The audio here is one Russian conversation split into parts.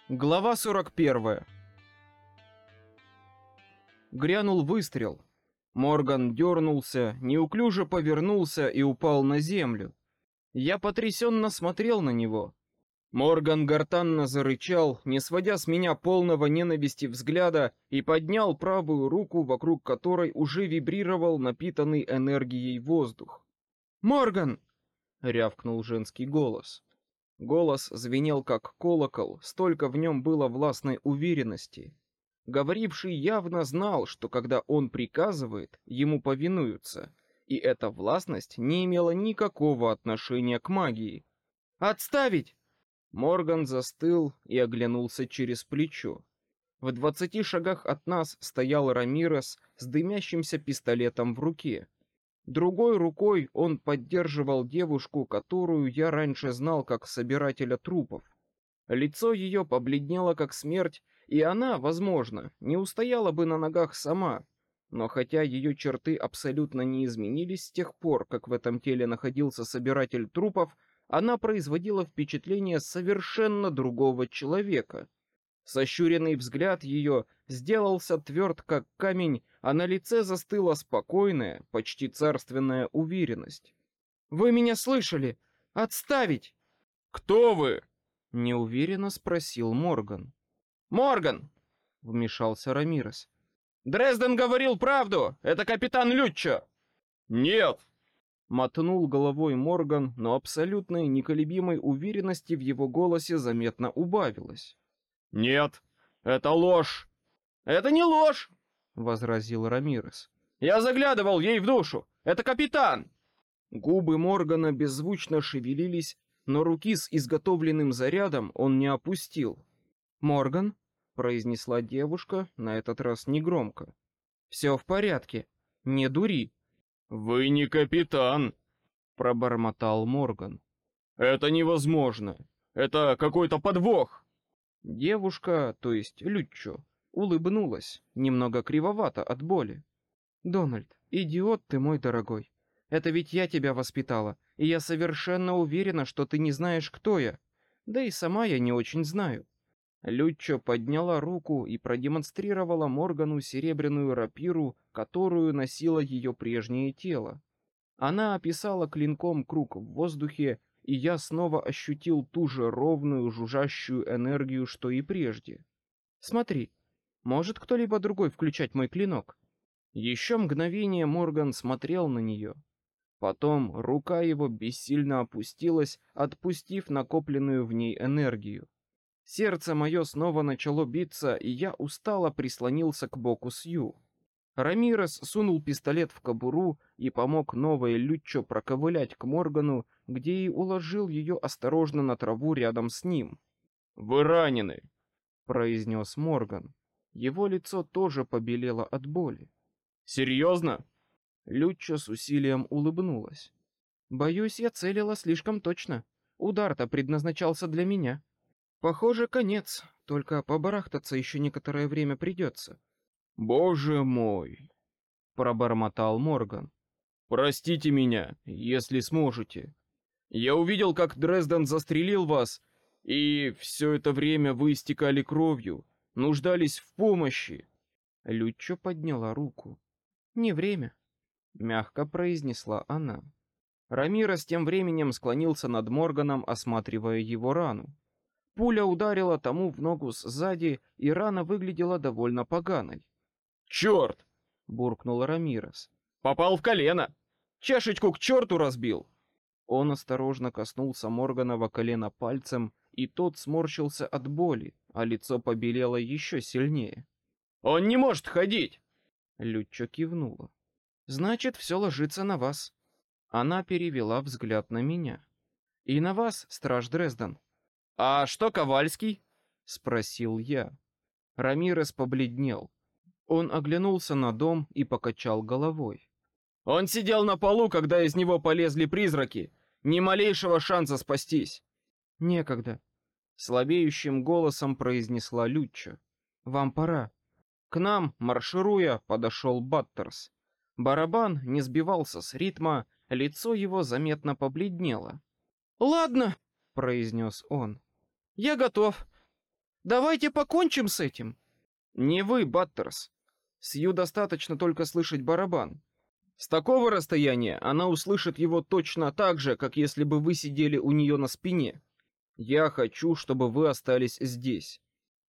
Глава 41. Грянул выстрел. Морган дернулся, неуклюже повернулся и упал на землю. Я потрясенно смотрел на него. Морган гортанно зарычал, не сводя с меня полного ненависти взгляда, и поднял правую руку, вокруг которой уже вибрировал напитанный энергией воздух. «Морган!» — рявкнул женский голос. Голос звенел как колокол, столько в нем было властной уверенности. Говоривший явно знал, что когда он приказывает, ему повинуются, и эта властность не имела никакого отношения к магии. «Отставить!» Морган застыл и оглянулся через плечо. В 20 шагах от нас стоял Рамирес с дымящимся пистолетом в руке. Другой рукой он поддерживал девушку, которую я раньше знал как собирателя трупов. Лицо ее побледнело как смерть, и она, возможно, не устояла бы на ногах сама. Но хотя ее черты абсолютно не изменились с тех пор, как в этом теле находился собиратель трупов, она производила впечатление совершенно другого человека. Сощуренный взгляд ее сделался тверд, как камень, а на лице застыла спокойная, почти царственная уверенность. «Вы меня слышали? Отставить!» «Кто вы?» — неуверенно спросил Морган. «Морган!» — вмешался Рамирес. «Дрезден говорил правду! Это капитан Люччо!» «Нет!» — мотнул головой Морган, но абсолютной неколебимой уверенности в его голосе заметно убавилось. «Нет, это ложь!» «Это не ложь!» — возразил Рамирес. «Я заглядывал ей в душу! Это капитан!» Губы Моргана беззвучно шевелились, но руки с изготовленным зарядом он не опустил. «Морган?» — произнесла девушка, на этот раз негромко. «Все в порядке. Не дури». «Вы не капитан!» — пробормотал Морган. «Это невозможно! Это какой-то подвох!» Девушка, то есть Люччо, улыбнулась, немного кривовато от боли. «Дональд, идиот ты мой дорогой. Это ведь я тебя воспитала, и я совершенно уверена, что ты не знаешь, кто я. Да и сама я не очень знаю». Люччо подняла руку и продемонстрировала Моргану серебряную рапиру, которую носило ее прежнее тело. Она описала клинком круг в воздухе, и я снова ощутил ту же ровную жужжащую энергию, что и прежде. «Смотри, может кто-либо другой включать мой клинок?» Еще мгновение Морган смотрел на нее. Потом рука его бессильно опустилась, отпустив накопленную в ней энергию. Сердце мое снова начало биться, и я устало прислонился к боку Сью. Рамирес сунул пистолет в кобуру и помог новой Люччо проковылять к Моргану, где и уложил ее осторожно на траву рядом с ним. «Вы ранены», — произнес Морган. Его лицо тоже побелело от боли. «Серьезно?» Люччо с усилием улыбнулась. «Боюсь, я целила слишком точно. Удар-то предназначался для меня. Похоже, конец, только побарахтаться еще некоторое время придется». «Боже мой!» — пробормотал Морган. «Простите меня, если сможете. Я увидел, как Дрезден застрелил вас, и все это время вы истекали кровью, нуждались в помощи». Люччо подняла руку. «Не время», — мягко произнесла она. Рамирес тем временем склонился над Морганом, осматривая его рану. Пуля ударила тому в ногу сзади, и рана выглядела довольно поганой. «Черт!» — буркнул Рамирес. «Попал в колено! Чашечку к черту разбил!» Он осторожно коснулся Морганова колена пальцем, и тот сморщился от боли, а лицо побелело еще сильнее. «Он не может ходить!» Люччо кивнула. «Значит, все ложится на вас». Она перевела взгляд на меня. «И на вас, страж Дрезден». «А что Ковальский?» — спросил я. Рамирес побледнел. Он оглянулся на дом и покачал головой. «Он сидел на полу, когда из него полезли призраки. Ни малейшего шанса спастись». «Некогда», — слабеющим голосом произнесла Люччо. «Вам пора». К нам, маршируя, подошел Баттерс. Барабан не сбивался с ритма, лицо его заметно побледнело. «Ладно», — произнес он. «Я готов». Давайте покончим с этим. Не вы, Баттерс. Сью достаточно только слышать барабан. С такого расстояния она услышит его точно так же, как если бы вы сидели у нее на спине. Я хочу, чтобы вы остались здесь.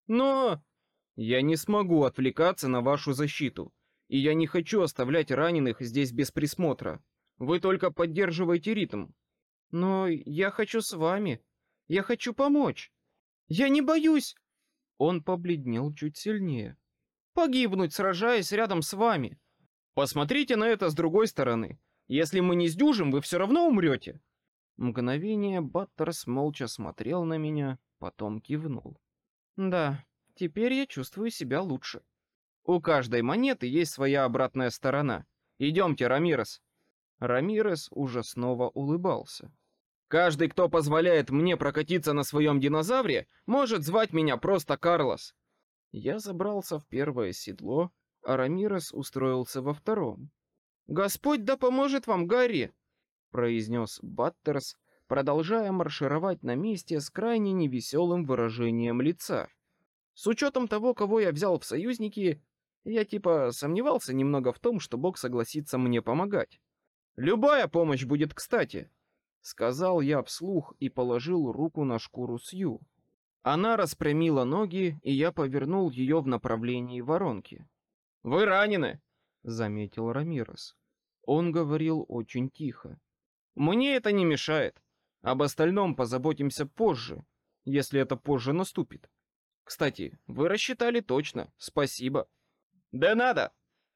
Но я не смогу отвлекаться на вашу защиту, и я не хочу оставлять раненых здесь без присмотра. Вы только поддерживаете ритм. Но я хочу с вами. Я хочу помочь. Я не боюсь. Он побледнел чуть сильнее. Погибнуть, сражаясь рядом с вами. Посмотрите на это с другой стороны. Если мы не сдюжим, вы все равно умрете. Мгновение Баттерс молча смотрел на меня, потом кивнул. Да, теперь я чувствую себя лучше. У каждой монеты есть своя обратная сторона. Идемте, Рамирес. Рамирес уже снова улыбался. Каждый, кто позволяет мне прокатиться на своем динозавре, может звать меня просто Карлос. Я забрался в первое седло, а Рамирес устроился во втором. Господь да поможет вам, Гарри, произнес Баттерс, продолжая маршировать на месте с крайне невеселым выражением лица. С учетом того, кого я взял в союзники, я типа сомневался немного в том, что Бог согласится мне помогать. Любая помощь будет кстати, сказал я вслух и положил руку на шкуру Сью. Она распрямила ноги, и я повернул ее в направлении воронки. Вы ранены, заметил Рамирес. Он говорил очень тихо. Мне это не мешает. Об остальном позаботимся позже, если это позже наступит. Кстати, вы рассчитали точно. Спасибо. Да надо.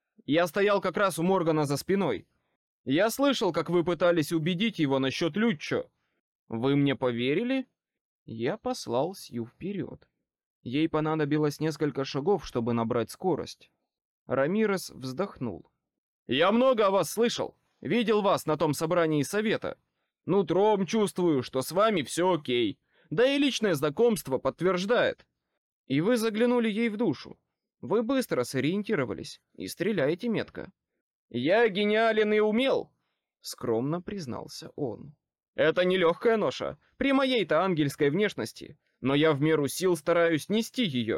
Я стоял как раз у Моргана за спиной. Я слышал, как вы пытались убедить его насчет Люччо. Вы мне поверили? Я послал Сью вперед. Ей понадобилось несколько шагов, чтобы набрать скорость. Рамирес вздохнул. Я много о вас слышал. Видел вас на том собрании совета. Нутром чувствую, что с вами все окей. Да и личное знакомство подтверждает. И вы заглянули ей в душу. Вы быстро сориентировались и стреляете метко. Я гениален и умел, скромно признался он. Это нелегкая ноша, при моей-то ангельской внешности, но я в меру сил стараюсь нести ее.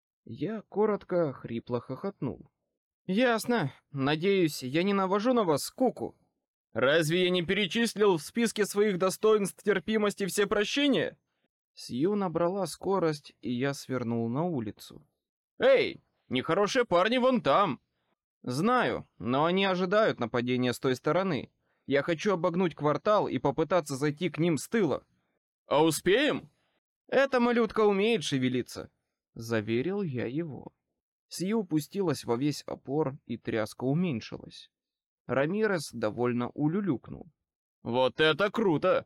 Я коротко, хрипло хохотнул. Ясно. Надеюсь, я не навожу на вас скуку. Разве я не перечислил в списке своих достоинств терпимость и всепрощение? Сью набрала скорость, и я свернул на улицу. Эй, нехорошие парни вон там. Знаю, но они ожидают нападения с той стороны. Я хочу обогнуть квартал и попытаться зайти к ним с тыла. А успеем? Эта малютка умеет шевелиться, заверил я его. Сью пустилась во весь опор, и тряска уменьшилась. Рамирес довольно улюлюкнул. Вот это круто!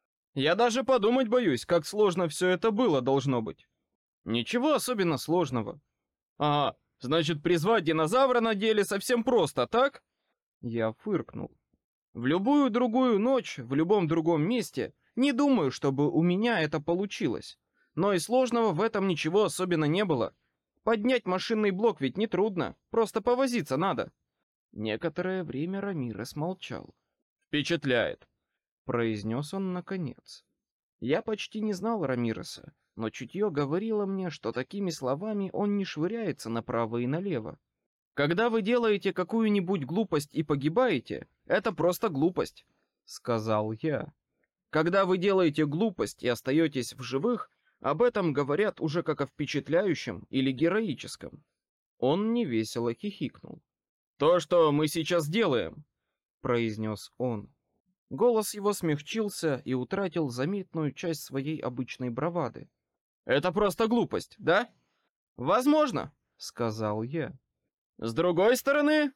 Я даже подумать боюсь, как сложно все это было должно быть. Ничего особенно сложного. Ага, значит, призвать динозавра на деле совсем просто, так? Я фыркнул. В любую другую ночь, в любом другом месте, не думаю, чтобы у меня это получилось. Но и сложного в этом ничего особенно не было. Поднять машинный блок ведь не трудно, просто повозиться надо. Некоторое время Рамирес молчал. Впечатляет, произнес он наконец. Я почти не знал Рамиреса, но чутье говорило мне, что такими словами он не швыряется направо и налево. Когда вы делаете какую-нибудь глупость и погибаете, это просто глупость, сказал я. Когда вы делаете глупость и остаетесь в живых, об этом говорят уже как о впечатляющем или героическом. Он невесело хихикнул. То, что мы сейчас делаем, произнес он. Голос его смягчился и утратил заметную часть своей обычной бравады. Это просто глупость, да? Возможно, сказал я. С другой стороны,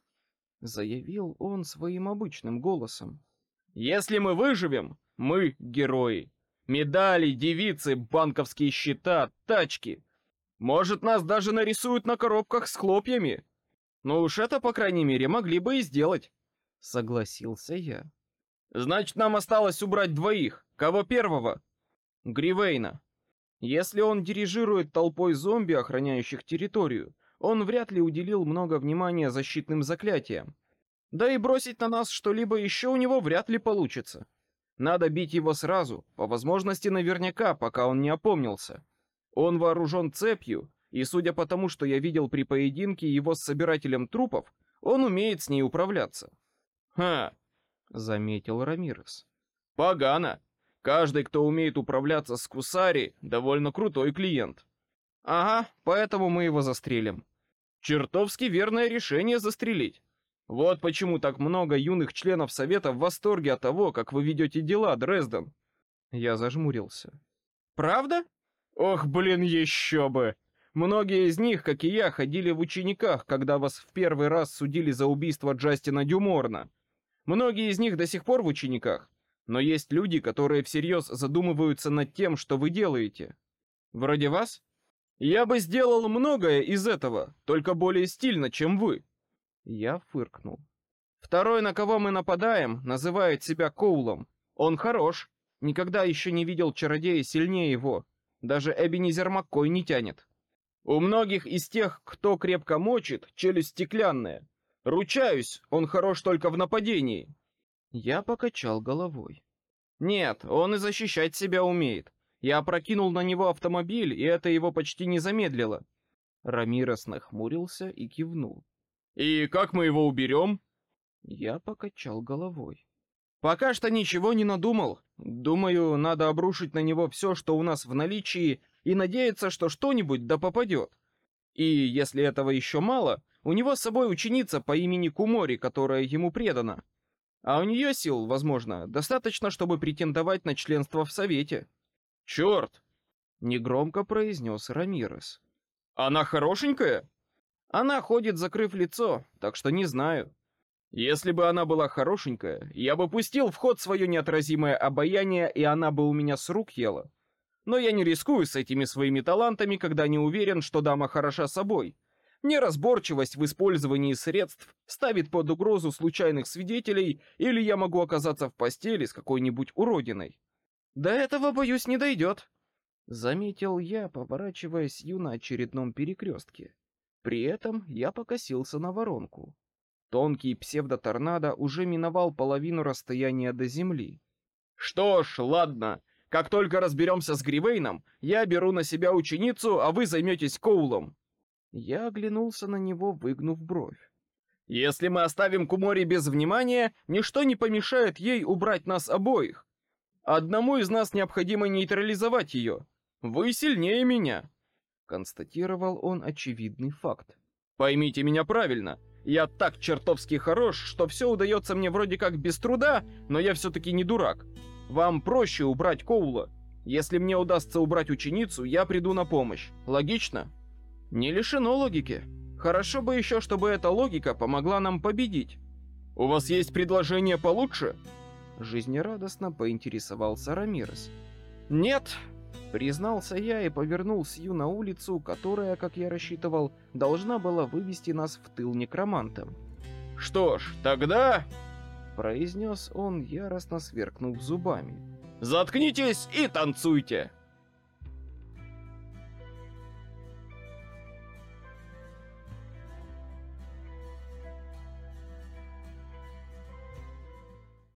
заявил он своим обычным голосом. Если мы выживем, мы герои. Медали, девицы, банковские счета, тачки. Может, нас даже нарисуют на коробках с хлопьями. Ну уж это, по крайней мере, могли бы и сделать, согласился я. Значит, нам осталось убрать двоих. Кого первого? Гривейна. Если он дирижирует толпой зомби, охраняющих территорию, он вряд ли уделил много внимания защитным заклятиям. Да и бросить на нас что-либо еще у него вряд ли получится. Надо бить его сразу, по возможности наверняка, пока он не опомнился. Он вооружен цепью, и судя по тому, что я видел при поединке его с собирателем трупов, он умеет с ней управляться. Ха, заметил Рамирес. Погано. Каждый, кто умеет управляться с Кусари, довольно крутой клиент. Ага, поэтому мы его застрелим. Чертовски верное решение застрелить. Вот почему так много юных членов Совета в восторге от того, как вы ведете дела, Дрезден. Я зажмурился. Правда? Ох, блин, еще бы. Многие из них, как и я, ходили в учениках, когда вас в первый раз судили за убийство Джастина Дюморна. Многие из них до сих пор в учениках, но есть люди, которые всерьез задумываются над тем, что вы делаете. Вроде вас? Я бы сделал многое из этого, только более стильно, чем вы. Я фыркнул. Второй, на кого мы нападаем, называет себя Коулом. Он хорош. Никогда еще не видел чародея сильнее его. Даже Эбенизер Маккой не тянет. У многих из тех, кто крепко мочит, челюсть стеклянная. Ручаюсь, он хорош только в нападении. Я покачал головой. Нет, он и защищать себя умеет. Я опрокинул на него автомобиль, и это его почти не замедлило. Рамирес нахмурился и кивнул. И как мы его уберем? Я покачал головой. Пока что ничего не надумал. Думаю, надо обрушить на него все, что у нас в наличии, и надеяться, что что-нибудь да попадет. И если этого еще мало, у него с собой ученица по имени Кумори, которая ему предана. А у нее сил, возможно, достаточно, чтобы претендовать на членство в Совете. Черт! Негромко произнес Рамирес. Она хорошенькая? Она ходит, закрыв лицо, так что не знаю. Если бы она была хорошенькая, я бы пустил в ход свое неотразимое обаяние, и она бы у меня с рук ела. Но я не рискую с этими своими талантами, когда не уверен, что дама хороша собой. Неразборчивость в использовании средств ставит под угрозу случайных свидетелей, или я могу оказаться в постели с какой-нибудь уродиной. До этого, боюсь, не дойдет, заметил я, поворачивая Ю на очередном перекрестке. При этом я покосился на воронку. Тонкий псевдоторнадо уже миновал половину расстояния до земли. Что ж, ладно. Как только разберемся с Гривейном, я беру на себя ученицу, а вы займетесь Коулом. Я оглянулся на него, выгнув бровь. Если мы оставим Кумори без внимания, ничто не помешает ей убрать нас обоих. Одному из нас необходимо нейтрализовать ее. Вы сильнее меня, констатировал он очевидный факт. Поймите меня правильно. Я так чертовски хорош, что все удается мне вроде как без труда, но я все-таки не дурак. Вам проще убрать Коула. Если мне удастся убрать ученицу, я приду на помощь. Логично? Не лишено логики. Хорошо бы еще, чтобы эта логика помогла нам победить. У вас есть предложение получше? Жизнерадостно поинтересовался Рамирес. Нет, признался я и повернул Сью на улицу, которая, как я рассчитывал, должна была вывести нас в тыл некромантам. Что ж, тогда... произнес он, яростно сверкнув зубами. «Заткнитесь и танцуйте!»